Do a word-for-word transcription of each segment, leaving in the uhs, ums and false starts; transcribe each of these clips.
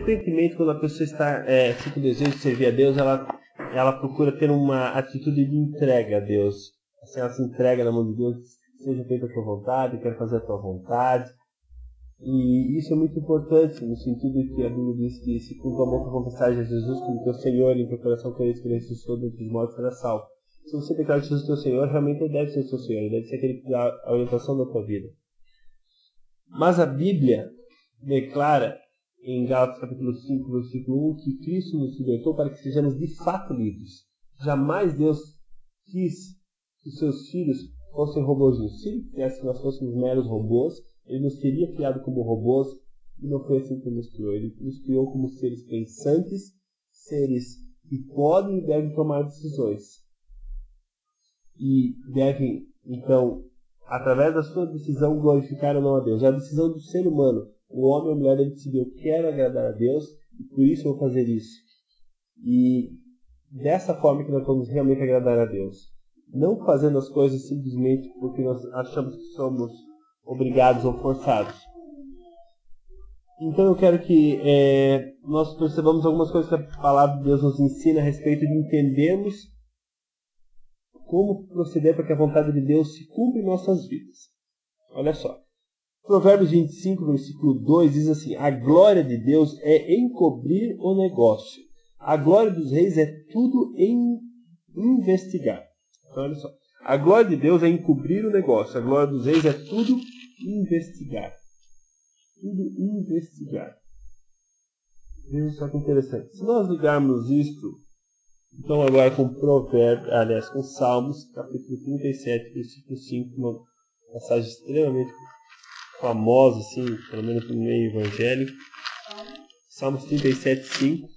frequentemente, quando a pessoa está é, assim, com o desejo de servir a Deus, ela, ela procura ter uma atitude de entrega a Deus. Assim, ela se entrega na mão de Deus, seja feita a tua vontade, quero fazer a tua vontade. E isso é muito importante, no sentido de que a Bíblia diz que se com tua boca confessares a Jesus como teu Senhor e em teu coração creres que ele ressuscitou dentre os mortos, será salvo. Se você declara Jesus teu Senhor, realmente ele deve ser o teu Senhor, ele deve ser aquele que dá a orientação da tua vida. Mas a Bíblia declara em Gálatas capítulo cinco, versículo um, que Cristo nos libertou para que sejamos de fato livres. Jamais Deus quis que seus filhos fossem robôzinhos. Se ele quisesse que nós fôssemos meros robôs, ele nos teria criado como robôs, e não foi assim que ele nos criou. Ele nos criou como seres pensantes, seres que podem e devem tomar decisões. E devem, então, através da sua decisão, glorificar ou não a Deus. É a decisão do ser humano. O homem ou a mulher deve decidir: eu quero agradar a Deus, e por isso eu vou fazer isso. E dessa forma que nós vamos realmente agradar a Deus. Não fazendo as coisas simplesmente porque nós achamos que somos obrigados ou forçados. Então eu quero que é, nós percebamos algumas coisas que a palavra de Deus nos ensina a respeito de entendermos como proceder para que a vontade de Deus se cumpra em nossas vidas. Olha só. Provérbios vinte e cinco, versículo dois diz assim: a glória de Deus é encobrir o negócio. A glória dos reis é tudo em investigar. Então olha só. A glória de Deus é encobrir o negócio. A glória dos reis é tudo investigar. Tudo investigar. Veja só que interessante. Se nós ligarmos isto, então agora com Provérbios, aliás, com Salmos, capítulo trinta e sete, versículo cinco, uma passagem extremamente famosa, assim, pelo menos no meio evangélico. Salmos trinta e sete, cinco.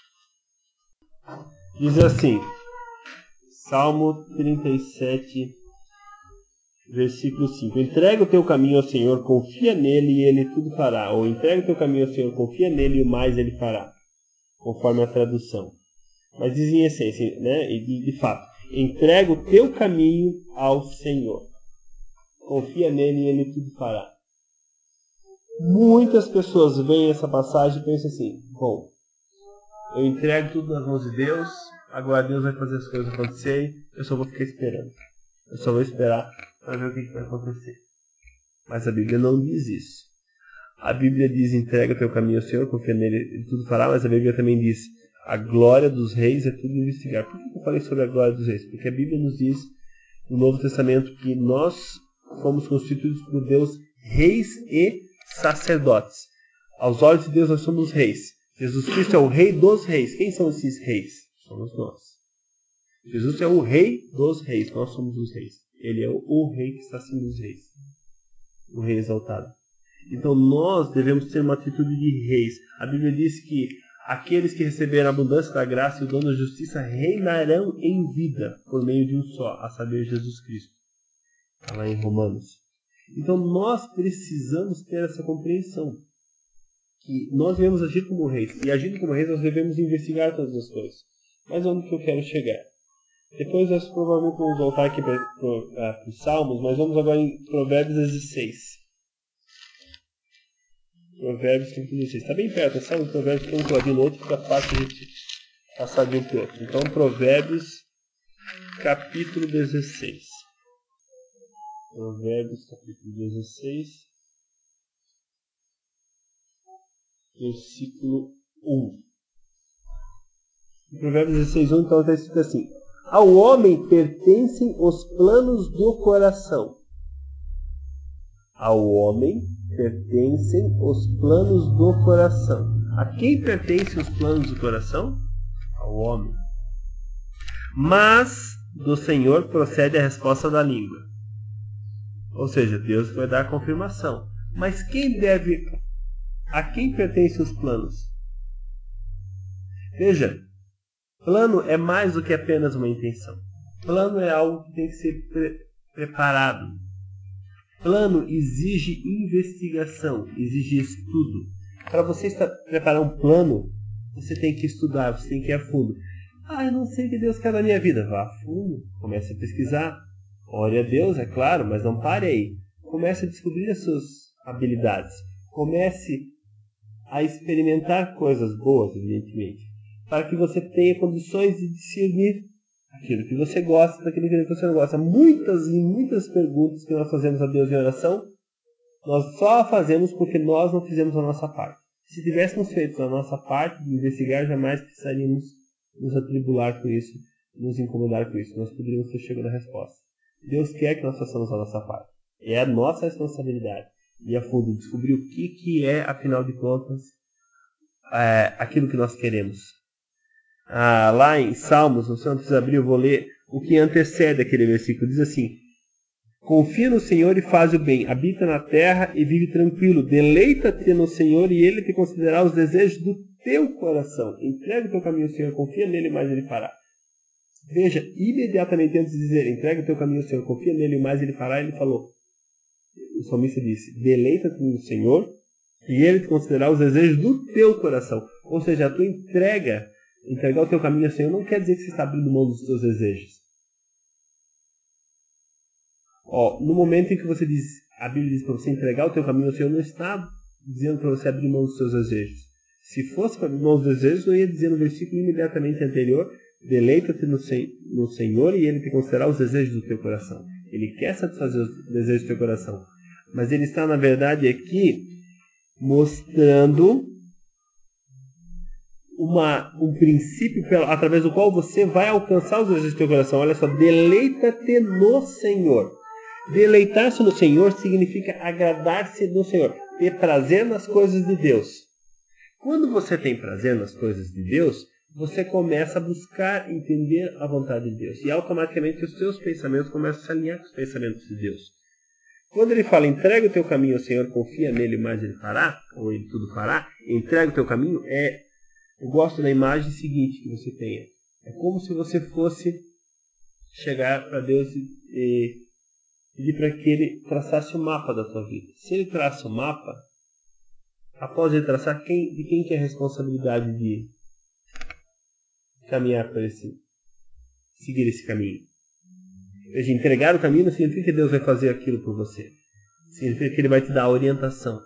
Diz assim, Salmo trinta e sete, versículo cinco. Entrega o teu caminho ao Senhor, confia nele e ele tudo fará. Ou entrega o teu caminho ao Senhor, confia nele e o mais ele fará. Conforme a tradução. Mas diz em essência, né? E de, de fato, entrega o teu caminho ao Senhor. Confia nele e ele tudo fará. Muitas pessoas veem essa passagem e pensam assim: bom, eu entrego tudo nas mãos de Deus, agora Deus vai fazer as coisas acontecerem, eu só vou ficar esperando. Eu só vou esperar para ver o que, que vai acontecer. Mas a Bíblia não diz isso. A Bíblia diz: entrega o teu caminho ao Senhor, confia nele, ele tudo fará. Mas a Bíblia também diz: a glória dos reis é tudo investigar. Por que eu falei sobre a glória dos reis? Porque a Bíblia nos diz no Novo Testamento que nós fomos constituídos por Deus reis e sacerdotes. Aos olhos de Deus nós somos reis. Jesus Cristo é o rei dos reis. Quem são esses reis? Somos nós. Jesus é o rei dos reis. Nós somos os reis. Ele é o, o rei que está acima dos reis. O rei exaltado. Então nós devemos ter uma atitude de reis. A Bíblia diz que aqueles que receberam a abundância da graça e o dom da justiça reinarão em vida por meio de um só, a saber, Jesus Cristo. Está lá em Romanos. Então nós precisamos ter essa compreensão. Que nós devemos agir como reis. E agindo como reis nós devemos investigar todas as coisas. Mas onde que eu quero chegar? Depois nós provavelmente vamos voltar aqui para os Salmos, mas vamos agora em Provérbios dezesseis. Provérbios dezesseis. Está bem perto, é Salmo e Provérbios, um puladinho no outro, fica fácil a gente passar de um para o outro. Então, Provérbios, capítulo dezesseis. Provérbios, capítulo dezesseis, versículo um. Em Provérbios dezesseis, um, então está escrito assim: ao homem pertencem os planos do coração. Ao homem pertencem os planos do coração. A quem pertencem os planos do coração? Ao homem. Mas do Senhor procede a resposta da língua. Ou seja, Deus vai dar a confirmação. Mas quem deve... A quem pertencem os planos? Veja, plano é mais do que apenas uma intenção. Plano é algo que tem que ser pre- preparado. Plano exige investigação, exige estudo. Para você estar, preparar um plano, você tem que estudar, você tem que ir a fundo. Ah, eu não sei o que Deus quer da minha vida. Vá a fundo, comece a pesquisar. Ore a Deus, é claro, mas não pare aí. Comece a descobrir as suas habilidades. Comece a experimentar coisas boas, evidentemente, para que você tenha condições de discernir aquilo que você gosta daquilo que você não gosta. Muitas e muitas perguntas que nós fazemos a Deus em oração, nós só a fazemos porque nós não fizemos a nossa parte. Se tivéssemos feito a nossa parte de investigar, jamais precisaríamos nos atribular com isso, nos incomodar com isso. Nós poderíamos ter chegado à resposta. Deus quer que nós façamos a nossa parte. É a nossa responsabilidade. E a fundo descobrir o que, que é, afinal de contas, é, aquilo que nós queremos. Ah, lá em Salmos, não sei onde vocês abriram, eu vou ler o que antecede aquele versículo. Diz assim: confia no Senhor e faz o bem, habita na terra e vive tranquilo, deleita-te no Senhor e Ele te concederá os desejos do teu coração. Entrega o teu caminho ao Senhor, confia nele, mais Ele fará. Veja, imediatamente antes de dizer, entrega o teu caminho ao Senhor, confia nele, mais Ele fará, Ele falou, o salmista disse, deleita-te no Senhor e Ele te concederá os desejos do teu coração. Ou seja, a tua entrega, entregar o teu caminho ao Senhor não quer dizer que você está abrindo mão dos teus desejos. Ó, no momento em que você diz, a Bíblia diz para você entregar o teu caminho ao Senhor, não está dizendo para você abrir mão dos seus desejos. Se fosse para abrir mão dos desejos, eu ia dizer no versículo imediatamente anterior, deleita-te no, no Senhor e Ele te concederá os desejos do teu coração. Ele quer satisfazer os desejos do teu coração. Mas Ele está, na verdade, aqui mostrando uma, um princípio através do qual você vai alcançar os desejos do teu coração. Olha só, deleita-te no Senhor. Deleitar-se no Senhor significa agradar-se do Senhor, ter prazer nas coisas de Deus. Quando você tem prazer nas coisas de Deus, você começa a buscar entender a vontade de Deus. E automaticamente os seus pensamentos começam a se alinhar com os pensamentos de Deus. Quando ele fala, entrega o teu caminho ao Senhor, confia nele, mais ele fará, ou ele tudo fará, entrega o teu caminho, é, eu gosto da imagem seguinte que você tenha. É como se você fosse chegar para Deus e, e pedir para que ele traçasse o mapa da tua vida. Se ele traça o mapa, após ele traçar, quem, de quem que é a responsabilidade de caminhar por esse, seguir esse caminho? Veja, entregar o caminho não significa que Deus vai fazer aquilo por você. Significa que Ele vai te dar a orientação.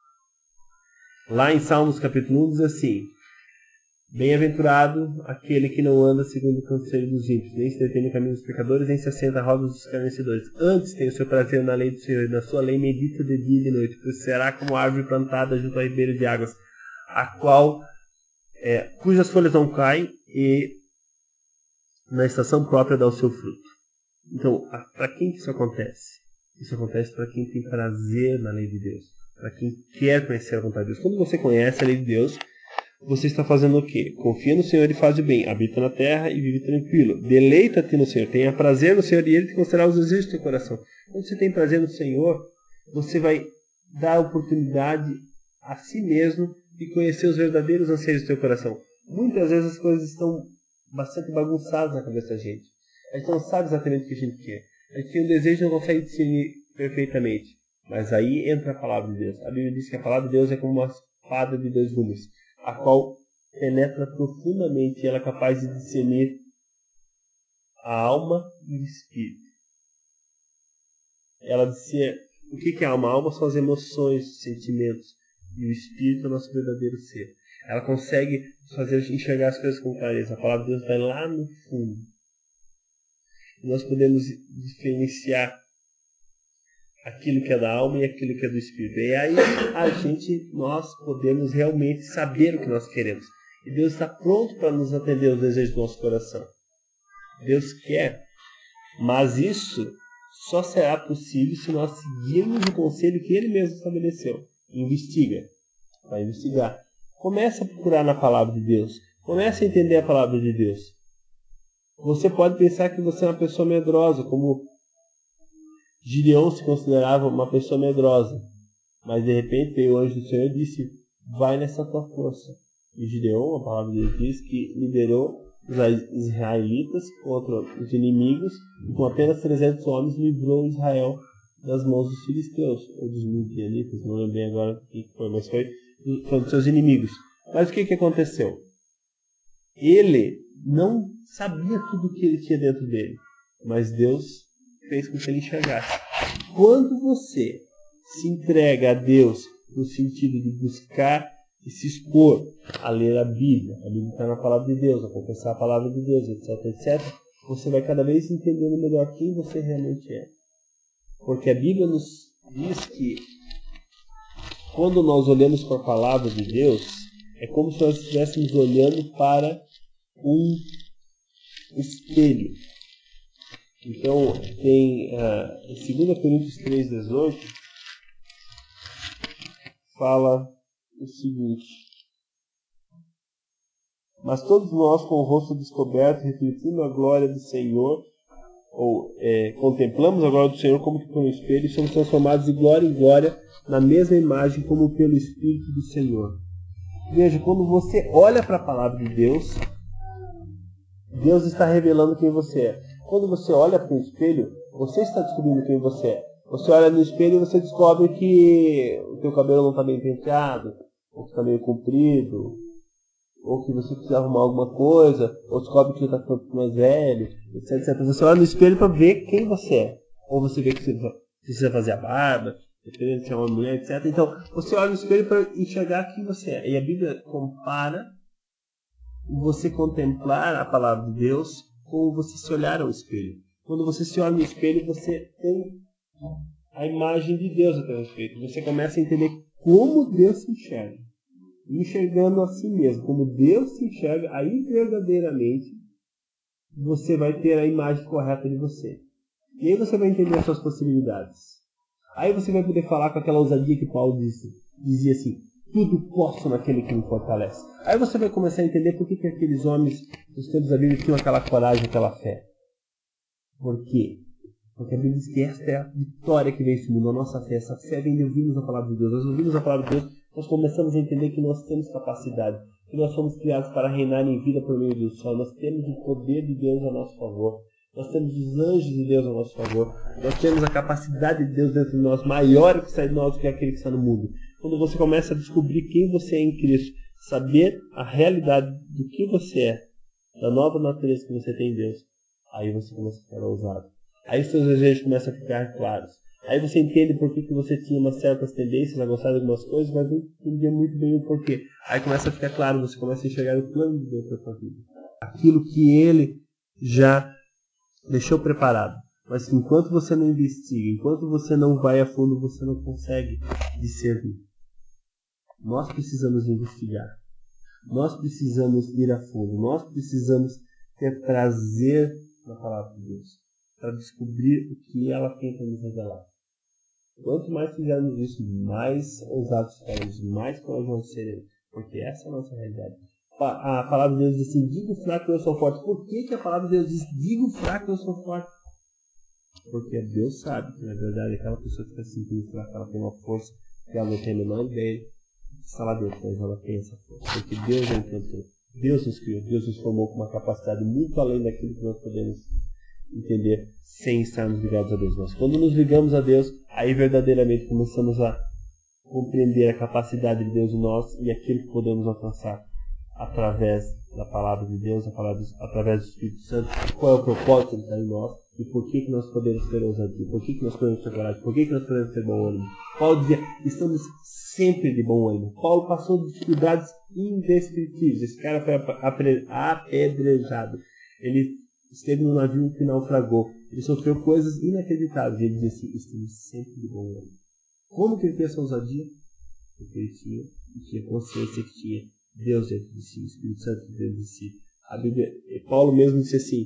Lá em Salmos capítulo um diz assim, bem-aventurado aquele que não anda segundo o conselho dos ímpios, nem se detém no caminho dos pecadores, nem se assenta à roda dos escarnecedores. Antes tem o seu prazer na lei do Senhor, e na sua lei medita de dia e de noite, pois será como árvore plantada junto a ribeiro de águas, a qual, é, cujas folhas não caem e na estação própria dá o seu fruto. Então, para quem que isso acontece? Isso acontece para quem tem prazer na lei de Deus, para quem quer conhecer a vontade de Deus. Quando você conhece a lei de Deus, você está fazendo o quê? Confia no Senhor e faz o bem, habita na terra e vive tranquilo. Deleita-te no Senhor, tenha prazer no Senhor e Ele te concederá os desejos do teu coração. Quando você tem prazer no Senhor, você vai dar oportunidade a si mesmo de conhecer os verdadeiros anseios do teu coração. Muitas vezes as coisas estão bastante bagunçadas na cabeça da gente. A gente não sabe exatamente o que a gente quer. A gente tem um desejo e não consegue discernir perfeitamente. Mas aí entra a palavra de Deus. A Bíblia diz que a palavra de Deus é como uma espada de dois gumes, a qual penetra profundamente e ela é capaz de discernir a alma e o espírito. Ela disser o que é a alma? A alma são as emoções, os sentimentos, e o espírito é o nosso verdadeiro ser. Ela consegue fazer enxergar as coisas com clareza. A palavra de Deus vai lá no fundo. Nós podemos diferenciar aquilo que é da alma e aquilo que é do espírito. E aí a gente, nós podemos realmente saber o que nós queremos. E Deus está pronto para nos atender aos desejos do nosso coração. Deus quer, mas isso só será possível se nós seguirmos o conselho que Ele mesmo estabeleceu. Investiga. Vai investigar. Comece a procurar na palavra de Deus. Comece a entender a palavra de Deus. Você pode pensar que você é uma pessoa medrosa, como Gideão se considerava uma pessoa medrosa. Mas de repente veio o anjo do Senhor e disse, vai nessa tua força. E Gideão, a palavra de Deus diz que liderou os israelitas contra os inimigos e com apenas trezentos homens livrou Israel das mãos dos filisteus, ou dos midianitas, não lembro bem agora o que foi, mas foi, foi dos seus inimigos. Mas o que, que aconteceu? Ele não sabia tudo o que ele tinha dentro dele, mas Deus fez com que ele enxergasse. Quando você se entrega a Deus no sentido de buscar e se expor a ler a Bíblia, a Bíblia está na palavra de Deus, a confessar a palavra de Deus, etc, etcétera, você vai cada vez entendendo melhor quem você realmente é. Porque a Bíblia nos diz que quando nós olhamos para a palavra de Deus, é como se nós estivéssemos olhando para um espelho. Então, tem uh, em dois Coríntios três, dezoito, fala o seguinte: mas todos nós, com o rosto descoberto, refletindo a glória do Senhor, ou é, contemplamos a glória do Senhor como que por um espelho, e somos transformados de glória em glória na mesma imagem como pelo Espírito do Senhor. Veja, quando você olha para a palavra de Deus, Deus está revelando quem você é. Quando você olha para o espelho, você está descobrindo quem você é. Você olha no espelho e você descobre que o teu cabelo não está bem penteado, ou que está meio comprido, ou que você precisa arrumar alguma coisa, ou descobre que você está ficando mais velho, etc, etcétera. Você olha no espelho para ver quem você é. Ou você vê que você precisa fazer a barba, dependendo se é uma mulher, etcétera. Então, você olha no espelho para enxergar quem você é. E a Bíblia compara você contemplar a palavra de Deus com você se olhar ao espelho. Quando você se olha no espelho, você tem a imagem de Deus a teu respeito. Você começa a entender como Deus se enxerga. Enxergando a si mesmo, como Deus se enxerga, aí verdadeiramente você vai ter a imagem correta de você. E aí você vai entender as suas possibilidades. Aí você vai poder falar com aquela ousadia que Paulo disse, dizia assim: tudo posso naquele que me fortalece. Aí você vai começar a entender por que, que aqueles homens nos tempos da Bíblia tinham aquela coragem, aquela fé. Por quê? Porque a Bíblia diz que esta é a vitória que vence o mundo, a nossa fé. Essa fé vem de ouvirmos a palavra de Deus. Nós ouvimos a palavra de Deus, nós começamos a entender que nós temos capacidade, que nós somos criados para reinar em vida por meio do sol. Nós temos o poder de Deus a nosso favor. Nós temos os anjos de Deus a nosso favor. Nós temos a capacidade de Deus dentro de nós, maior que sai de nós do que aquele que está no mundo. Quando você começa a descobrir quem você é em Cristo, saber a realidade do que você é, da nova natureza que você tem em Deus, aí você começa a ficar ousado. Aí os seus desejos começam a ficar claros. Aí você entende por que, que você tinha umas certas tendências a gostar de algumas coisas, mas não entendia muito bem o porquê. Aí começa a ficar claro, você começa a enxergar o plano de Deus para a sua vida. Aquilo que Ele já deixou preparado. Mas enquanto você não investiga, enquanto você não vai a fundo, você não consegue discernir. Nós precisamos investigar. Nós precisamos ir a fundo. Nós precisamos ter prazer na palavra de Deus, para descobrir o que ela tem para nos revelar. Quanto mais fizermos isso, mais ousados seremos, mais corajosos seremos, porque essa é a nossa realidade. A palavra de Deus diz assim: diga o fraco que eu sou forte. Por que, que a palavra de Deus diz: diga o fraco que eu sou forte? Porque Deus sabe que, na verdade, aquela pessoa que está se sentindo fraca, ela tem uma força que ela não tem a menor ideia de instalar Deus, mas ela tem essa força, porque Deus a encantou. Deus nos criou, Deus nos formou com uma capacidade muito além daquilo que nós podemos entender sem estarmos ligados a Deus. Mas quando nos ligamos a Deus, aí verdadeiramente começamos a compreender a capacidade de Deus em nós e aquilo que podemos alcançar através da palavra de Deus, através do Espírito Santo. Qual é o propósito de estar em nós e por que, que nós podemos ter ousadia, por que, que nós podemos ter coragem, por que, que nós podemos ter bom ânimo. Paulo dizia: estamos sempre de bom ânimo. Paulo passou dificuldades indescritíveis. Esse cara foi apedrejado. Ele esteve no navio que naufragou. Ele sofreu coisas inacreditáveis. Ele dizia assim: estamos sempre de bom ânimo. Como que ele tem essa ousadia? Porque ele tinha, ele tinha consciência que tinha Deus dentro de si, o Espírito Santo dentro de si. A Bíblia, Paulo mesmo disse assim: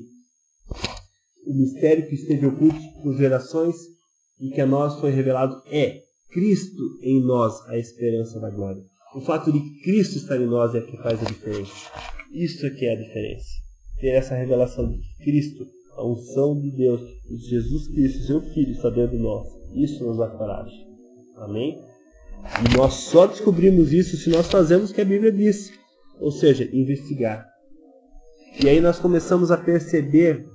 o mistério que esteve oculto por gerações e que a nós foi revelado é Cristo em nós, a esperança da glória. O fato de Cristo estar em nós é que faz a diferença. Isso é que é a diferença. Ter essa revelação de Cristo, a unção de Deus, de Jesus Cristo, seu Filho, está dentro de nós. Isso nos dá coragem. Amém? E nós só descobrimos isso se nós fazemos o que a Bíblia diz. Ou seja, investigar. E aí nós começamos a perceber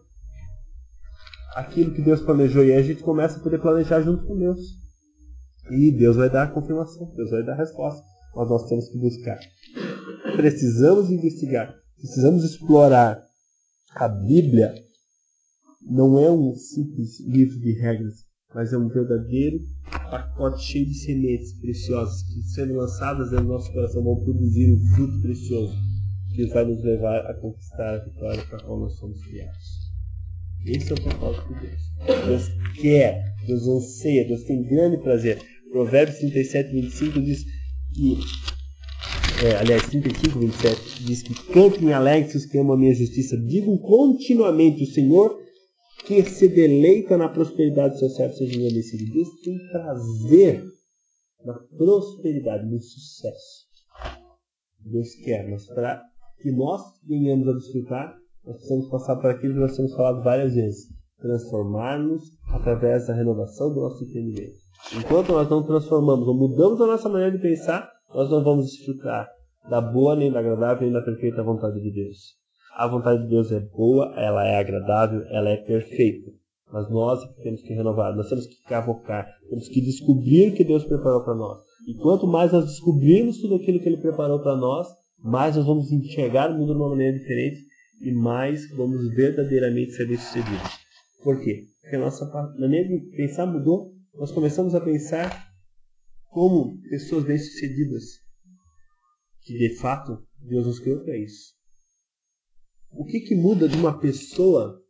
aquilo que Deus planejou. E aí a gente começa a poder planejar junto com Deus. E Deus vai dar a confirmação. Deus vai dar a resposta. Mas nós temos que buscar. Precisamos investigar. Precisamos explorar. A Bíblia não é um simples livro de regras. mas é um verdadeiro pacote cheio de sementes preciosas que, sendo lançadas dentro do nosso coração, vão produzir um fruto precioso que vai nos levar a conquistar a vitória para a qual nós somos criados. Esse é o propósito de Deus. Deus quer, Deus anseia, Deus tem grande prazer. Provérbios trinta e sete, vinte e cinco diz que, é, aliás, trinta e cinco, vinte e sete, diz que cantem alegres os que amam a minha justiça. Digam continuamente: o Senhor que se deleita na prosperidade do seu servo seja engrandecido. Deus tem prazer na prosperidade, no sucesso. Deus quer, mas para que nós venhamos a desfrutar, nós precisamos passar por aquilo que nós temos falado várias vezes: transformar-nos através da renovação do nosso entendimento. Enquanto nós não transformamos ou mudamos a nossa maneira de pensar, nós não vamos desfrutar da boa, nem da agradável, nem da perfeita vontade de Deus. A vontade de Deus é boa, ela é agradável, ela é perfeita. Mas nós temos que renovar, nós temos que cavocar, temos que descobrir o que Deus preparou para nós. E quanto mais nós descobrirmos tudo aquilo que Ele preparou para nós, mais nós vamos enxergar o mundo de uma maneira diferente e mais vamos verdadeiramente ser bem-sucedidos. Por quê? Porque a nossa maneira de pensar mudou. Nós começamos a pensar como pessoas bem-sucedidas, que de fato Deus nos criou para isso. O que, que muda de uma pessoa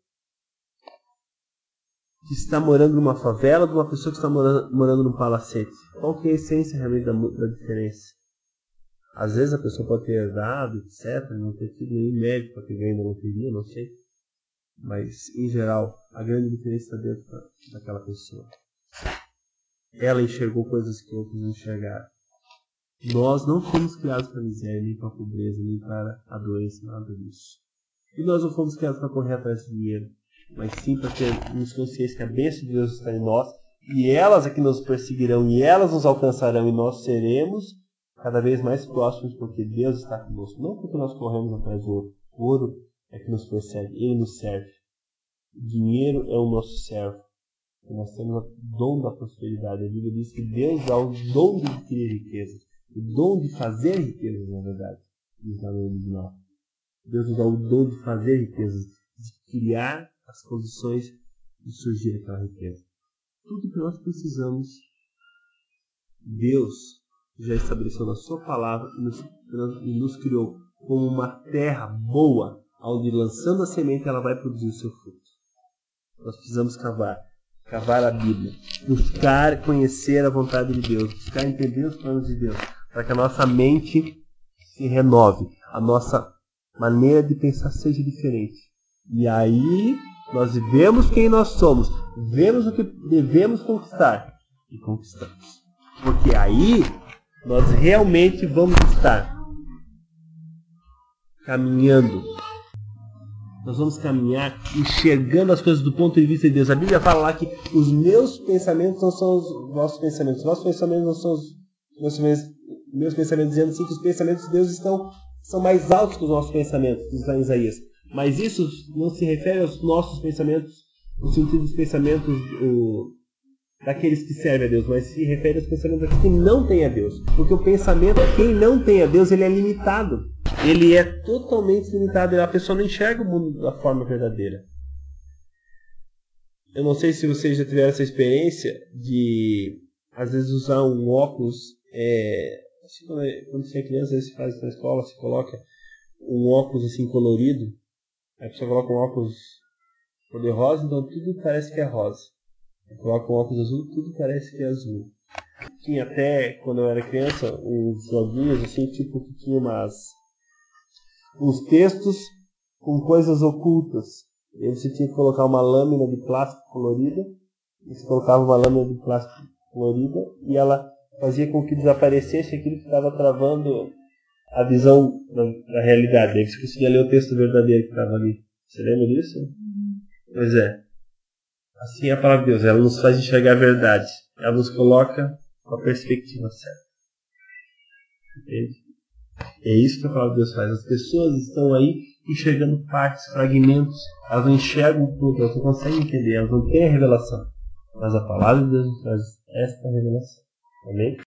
que está morando numa favela de uma pessoa que está morando, morando num palacete? Qual que é a essência realmente da, da diferença? Às vezes a pessoa pode ter herdado, etcétera, não ter tido nenhum mérito para ter ganho na loteria, não sei. Mas, em geral, a grande diferença está dentro daquela pessoa. Ela enxergou coisas que outros não enxergaram. Nós não fomos criados para a miséria, nem para a pobreza, nem para a doença, nada disso. E nós não fomos criados para correr atrás de dinheiro, mas sim para termos consciência que a bênção de Deus está em nós, e elas é que nos perseguirão, e elas nos alcançarão, e nós seremos cada vez mais próximos, porque Deus está conosco. Não porque nós corremos atrás do ouro. O ouro é que nos persegue, ele nos serve. O dinheiro é o nosso servo. E nós temos o dom da prosperidade. A Bíblia diz que Deus dá o dom de adquirir riquezas, o dom de fazer riquezas, na verdade. Diz lá no original. Deus nos dá o dom de fazer riquezas, de criar as condições de surgir aquela riqueza. Tudo que nós precisamos, Deus já estabeleceu na sua palavra e nos, e nos criou como uma terra boa, onde lançando a semente ela vai produzir o seu fruto. Nós precisamos cavar, cavar a Bíblia, buscar conhecer a vontade de Deus, buscar entender os planos de Deus, para que a nossa mente se renove, a nossa maneira de pensar seja diferente. E aí nós vemos quem nós somos, vemos o que devemos conquistar e conquistamos. Porque aí nós realmente vamos estar caminhando. Nós vamos caminhar enxergando as coisas do ponto de vista de Deus. A Bíblia fala lá que os meus pensamentos não são os vossos pensamentos. Os vossos pensamentos não são os meus pensamentos, meus pensamentos, dizendo assim que os pensamentos de Deus estão, são mais altos que os nossos pensamentos, diz lá em Isaías. Mas isso não se refere aos nossos pensamentos, no sentido dos pensamentos o, daqueles que servem a Deus, mas se refere aos pensamentos daqueles que não têm a Deus. Porque o pensamento, quem não tem a Deus, ele é limitado. Ele é totalmente limitado. A pessoa não enxerga o mundo da forma verdadeira. Eu não sei se vocês já tiveram essa experiência de, às vezes, usar um óculos. É, assim, quando, quando você é criança, você faz isso na escola, você coloca um óculos assim colorido. Aí a pessoa coloca um óculos cor-de-rosa, então tudo parece que é rosa. Coloca um óculos azul, tudo parece que é azul. Tinha até, quando eu era criança, uns joguinhos assim, tipo que tinha umas, uns textos com coisas ocultas. E você tinha que colocar uma lâmina de plástico colorida, e você colocava uma lâmina de plástico colorida, e ela fazia com que desaparecesse aquilo que estava travando a visão da, da realidade. Aí você conseguia ler o texto verdadeiro que estava ali. Você lembra disso? Pois é. Assim é a palavra de Deus. Ela nos faz enxergar a verdade. Ela nos coloca com a perspectiva certa. Entende? É isso que a palavra de Deus faz. As pessoas estão aí enxergando partes, fragmentos. Elas não enxergam tudo. Elas não conseguem entender. Elas não têm a revelação. Mas a palavra de Deus nos traz esta revelação. Amém?